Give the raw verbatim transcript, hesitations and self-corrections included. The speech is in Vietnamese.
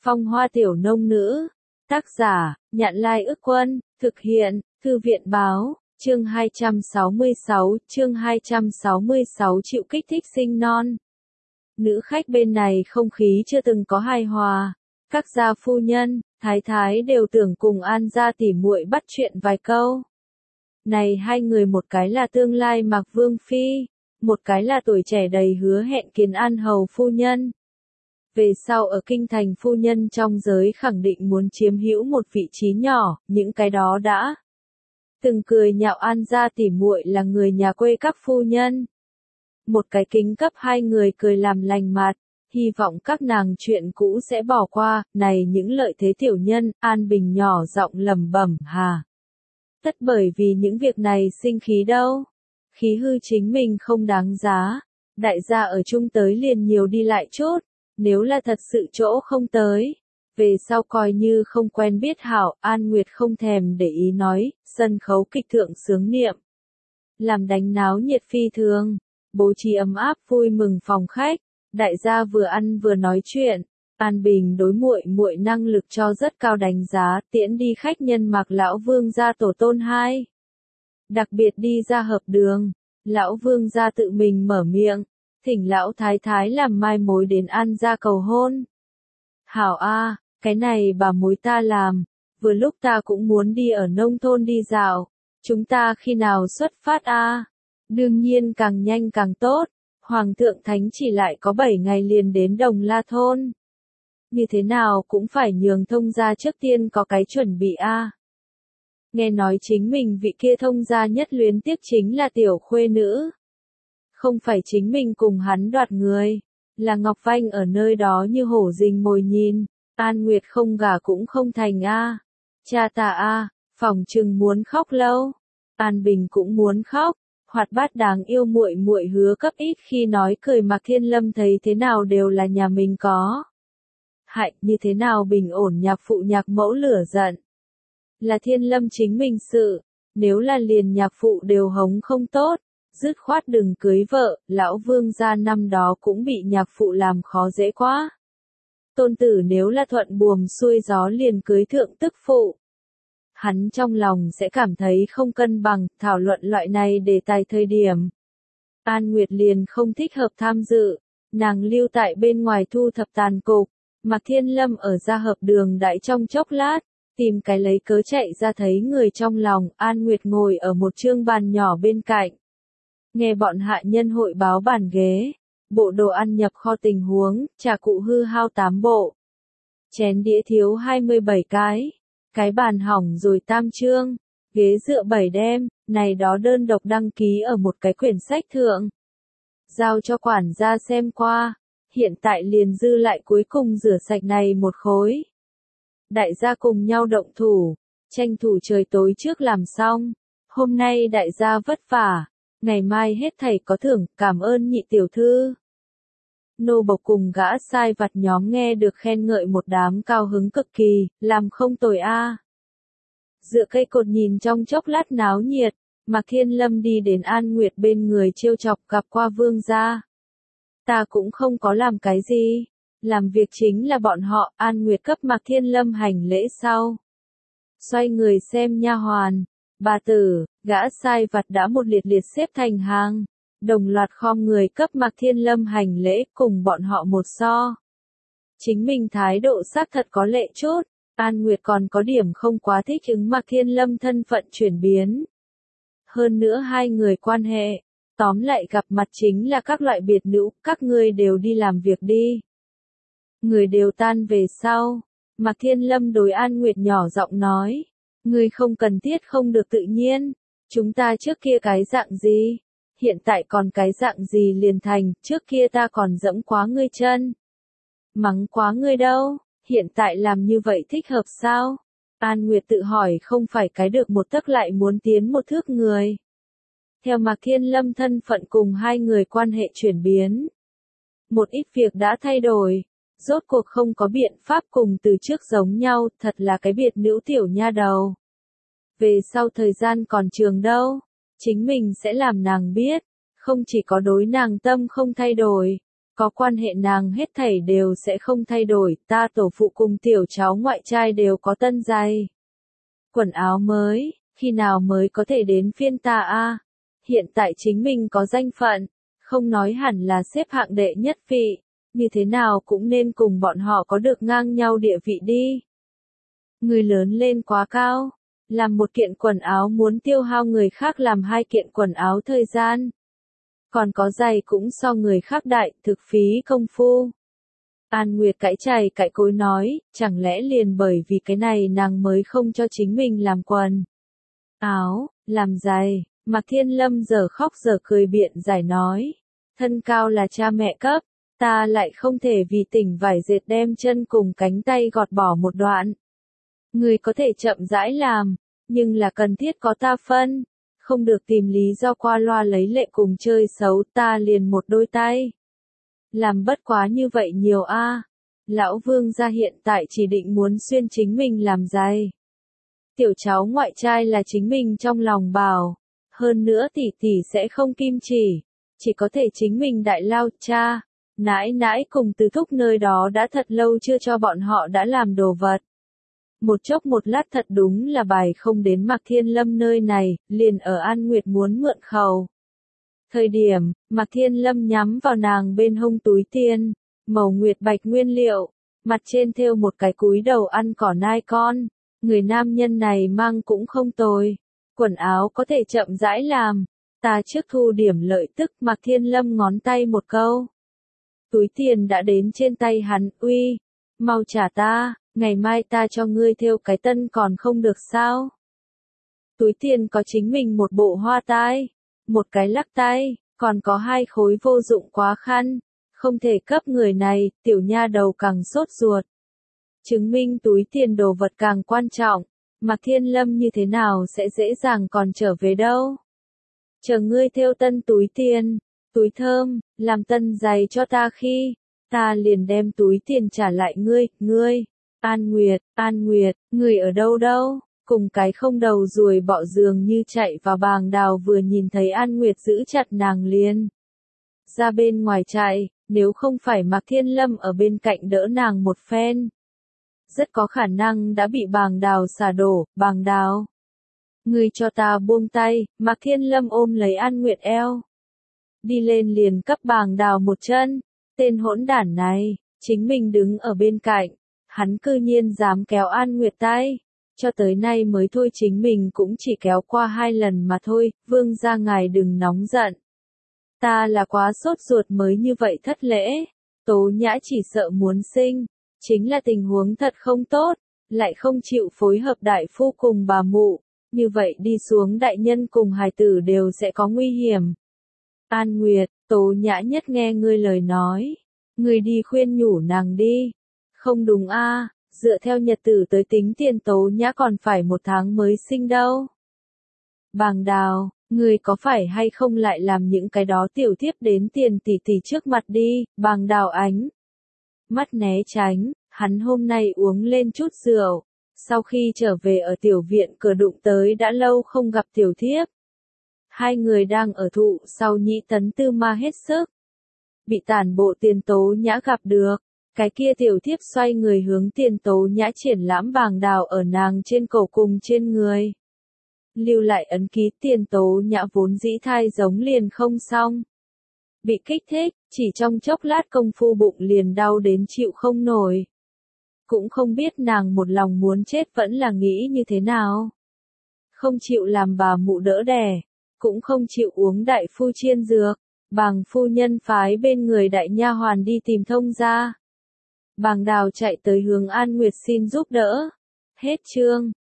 Phong hoa tiểu nông nữ. Tác giả, Nhạn Lai Ức Quân, thực hiện, Thư viện báo, chương hai trăm sáu mươi sáu, chương hai trăm sáu mươi sáu chịu kích thích sinh non. Nữ khách bên này không khí chưa từng có hài hòa, các gia phu nhân, thái thái đều tưởng cùng An gia tỉ muội bắt chuyện vài câu. Này hai người một cái là tương lai Mạc Vương Phi, một cái là tuổi trẻ đầy hứa hẹn Kiến An hầu phu nhân. Về sau ở kinh thành phu nhân trong giới khẳng định muốn chiếm hữu một vị trí nhỏ, những cái đó đã từng cười nhạo An gia tỉ muội là người nhà quê các phu nhân. Một cái kính cấp hai người cười làm lành mặt, hy vọng các nàng chuyện cũ sẽ bỏ qua, này những lợi thế tiểu nhân, An Bình nhỏ giọng lẩm bẩm, hà. Tất bởi vì những việc này sinh khí đâu. Khí hư chính mình không đáng giá. Đại gia ở chung tới liền nhiều đi lại chút. Nếu là thật sự chỗ không tới. Về sau coi như không quen biết hảo, An Nguyệt không thèm để ý nói, sân khấu kịch thượng sướng niệm. Làm đánh náo nhiệt phi thường. Bố trí ấm áp vui mừng phòng khách. Đại gia vừa ăn vừa nói chuyện. An Bình đối muội muội năng lực cho rất cao đánh giá, tiễn đi khách nhân Mạc lão vương gia tổ tôn hai. Đặc biệt đi ra hợp đường, lão vương gia tự mình mở miệng, thỉnh lão thái thái làm mai mối đến An gia cầu hôn. Hảo a, cái này bà mối ta làm, vừa lúc ta cũng muốn đi ở nông thôn đi dạo, chúng ta khi nào xuất phát a? Đương nhiên càng nhanh càng tốt, Hoàng thượng thánh chỉ lại có bảy ngày liền đến Đồng La thôn. Như thế nào cũng phải nhường thông gia trước tiên có cái chuẩn bị a. Nghe nói chính mình vị kia thông gia nhất luyến tiếc chính là tiểu khuê nữ. Không phải chính mình cùng hắn đoạt người, là Ngọc Vanh ở nơi đó như hổ rình mồi nhìn, An Nguyệt không gả cũng không thành a. Cha ta a, phỏng chừng muốn khóc lâu. An Bình cũng muốn khóc, hoạt bát đáng yêu muội muội hứa cấp ít khi nói cười Mạc Thiên Lâm thấy thế nào đều là nhà mình có. Hại, như thế nào bình ổn nhạc phụ nhạc mẫu lửa giận. Là Thiên Lâm chính mình sự, nếu là liền nhạc phụ đều hống không tốt, dứt khoát đừng cưới vợ, lão vương gia năm đó cũng bị nhạc phụ làm khó dễ quá. Tôn tử nếu là thuận buồm xuôi gió liền cưới thượng tức phụ. Hắn trong lòng sẽ cảm thấy không cân bằng, thảo luận loại này để tài thời điểm. An Nguyệt liền không thích hợp tham dự, nàng lưu tại bên ngoài thu thập tàn cục. Mạc Thiên Lâm ở ra hợp đường đại trong chốc lát, tìm cái lấy cớ chạy ra thấy người trong lòng, An Nguyệt ngồi ở một chương bàn nhỏ bên cạnh. Nghe bọn hạ nhân hội báo bàn ghế, bộ đồ ăn nhập kho tình huống, trà cụ hư hao tám bộ. Chén đĩa thiếu hai mươi bảy cái, cái bàn hỏng rồi tam chương, ghế dựa bảy đem, này đó đơn độc đăng ký ở một cái quyển sách thượng. Giao cho quản gia xem qua. Hiện tại liền dư lại cuối cùng rửa sạch này một khối. Đại gia cùng nhau động thủ, tranh thủ trời tối trước làm xong. Hôm nay đại gia vất vả, ngày mai hết thảy có thưởng, cảm ơn nhị tiểu thư. Nô bộc cùng gã sai vặt nhóm nghe được khen ngợi một đám cao hứng cực kỳ, làm không tồi a. Dựa cây cột nhìn trong chốc lát náo nhiệt, Mạc Thiên Lâm đi đến An Nguyệt bên người trêu chọc gặp qua vương gia. Ta cũng không có làm cái gì. Làm việc chính là bọn họ, An Nguyệt cấp Mạc Thiên Lâm hành lễ sau. Xoay người xem nha hoàn. Bà tử, gã sai vặt đã một liệt liệt xếp thành hàng. Đồng loạt khom người cấp Mạc Thiên Lâm hành lễ cùng bọn họ một so. Chính mình thái độ xác thật có lệ chút. An Nguyệt còn có điểm không quá thích ứng Mạc Thiên Lâm thân phận chuyển biến. Hơn nữa hai người quan hệ. Tóm lại gặp mặt chính là các loại biệt nữ, các ngươi đều đi làm việc đi. Người đều tan về sau. Mạc Thiên Lâm đối An Nguyệt nhỏ giọng nói. Ngươi không cần thiết không được tự nhiên. Chúng ta trước kia cái dạng gì? Hiện tại còn cái dạng gì liền thành, trước kia ta còn dẫm quá ngươi chân. Mắng quá ngươi đâu, hiện tại làm như vậy thích hợp sao? An Nguyệt tự hỏi không phải cái được một tấc lại muốn tiến một thước người. Theo Mạc Thiên Lâm thân phận cùng hai người quan hệ chuyển biến. Một ít việc đã thay đổi, rốt cuộc không có biện pháp cùng từ trước giống nhau, thật là cái biệt nữ tiểu nha đầu. Về sau thời gian còn trường đâu, chính mình sẽ làm nàng biết, không chỉ có đối nàng tâm không thay đổi, Có quan hệ nàng hết thảy đều sẽ không thay đổi, ta tổ phụ cùng tiểu cháu ngoại trai đều có tân giày. Quần áo mới, khi nào mới có thể đến phiên ta a? Hiện tại chính mình có danh phận, không nói hẳn là xếp hạng đệ nhất vị, như thế nào cũng nên cùng bọn họ có được ngang nhau địa vị đi. Người lớn lên quá cao, làm một kiện quần áo muốn tiêu hao người khác làm hai kiện quần áo thời gian. Còn có giày cũng so người khác đại, thực phí công phu. An Nguyệt cãi chày cãi cối nói, chẳng lẽ liền bởi vì cái này nàng mới không cho chính mình làm quần áo, làm giày. Mạc Thiên Lâm giờ khóc giờ cười biện giải nói, thân cao là cha mẹ cấp, ta lại không thể vì tỉnh vải dệt đem chân cùng cánh tay gọt bỏ một đoạn. Người có thể chậm rãi làm, nhưng là cần thiết có ta phân, không được tìm lý do qua loa lấy lệ cùng chơi xấu, ta liền một đôi tay. Làm bất quá như vậy nhiều a. Lão Vương gia hiện tại chỉ định muốn xuyên chính mình làm giày. Tiểu cháu ngoại trai là chính mình trong lòng bảo, hơn nữa tỷ tỷ sẽ không kim chỉ, chỉ có thể chính mình đại lao cha, nãi nãi cùng từ thúc nơi đó đã thật lâu chưa cho bọn họ đã làm đồ vật. Một chốc một lát thật đúng là bài không đến Mạc Thiên Lâm nơi này, liền ở An Nguyệt muốn mượn khẩu. Thời điểm, Mạc Thiên Lâm nhắm vào nàng bên hông túi tiền, màu nguyệt bạch nguyên liệu, mặt trên thêu một cái cúi đầu ăn cỏ nai con, người nam nhân này mang cũng không tồi, quần áo có thể chậm rãi làm, ta trước thu điểm lợi tức. Mạc Thiên Lâm ngón tay một câu. Túi tiền đã đến trên tay hắn, uy, mau trả ta, ngày mai ta cho ngươi thêu cái tân còn không được sao? Túi tiền có chính mình một bộ hoa tai, một cái lắc tay, còn có hai khối vô dụng quá khăn, không thể cấp người này, tiểu nha đầu càng sốt ruột. Chứng minh túi tiền đồ vật càng quan trọng, Mạc Thiên Lâm như thế nào sẽ dễ dàng còn trở về đâu? Chờ ngươi thêu tân túi tiền, túi thơm, làm tân giày cho ta khi, ta liền đem túi tiền trả lại ngươi, ngươi. An Nguyệt, An Nguyệt, người ở đâu đâu? Cùng cái không đầu ruồi bọ giường như chạy vào bàng đào vừa nhìn thấy An Nguyệt giữ chặt nàng liền. Ra bên ngoài chạy, nếu không phải Mạc Thiên Lâm ở bên cạnh đỡ nàng một phen. Rất có khả năng đã bị bàng đào xả đổ, bàng đào. Người cho ta buông tay, Mạc Thiên Lâm ôm lấy An Nguyệt eo. Đi lên liền cấp bàng đào một chân, tên hỗn đản này, chính mình đứng ở bên cạnh. Hắn cư nhiên dám kéo An Nguyệt tay, cho tới nay mới thôi chính mình cũng chỉ kéo qua hai lần mà thôi, Vương gia ngài đừng nóng giận. Ta là quá sốt ruột mới như vậy thất lễ, Tố Nhã chỉ sợ muốn sinh, chính là tình huống thật không tốt, lại không chịu phối hợp đại phu cùng bà mụ, như vậy đi xuống đại nhân cùng hài tử đều sẽ có nguy hiểm. An Nguyệt, Tố Nhã nhất nghe ngươi lời nói, ngươi đi khuyên nhủ nàng đi. Không đúng a, à, dựa theo nhật tử tới tính tiền Tố Nhã còn phải một tháng mới sinh đâu. Bàng đào, người có phải hay không lại làm những cái đó tiểu thiếp đến tiền tỷ tỷ trước mặt đi, bàng đào ánh. Mắt né tránh, hắn hôm nay uống lên chút rượu, sau khi trở về ở tiểu viện cửa đụng tới đã lâu không gặp tiểu thiếp. Hai người đang ở thụ sau nhị tấn tư ma hết sức. Bị tản bộ tiền Tố Nhã gặp được. Cái kia tiểu thiếp xoay người hướng tiền Tố Nhã triển lãm bàng đào ở nàng trên cổ cùng trên người. Lưu lại ấn ký tiền Tố Nhã vốn dĩ thai giống liền không xong. Bị kích thích, chỉ trong chốc lát công phu bụng liền đau đến chịu không nổi. Cũng không biết nàng một lòng muốn chết vẫn là nghĩ như thế nào. Không chịu làm bà mụ đỡ đẻ, cũng không chịu uống đại phu chiên dược, bàng phu nhân phái bên người đại nha hoàn đi tìm thông gia. Bàng đào chạy tới hướng An Nguyệt xin giúp đỡ. Hết chương.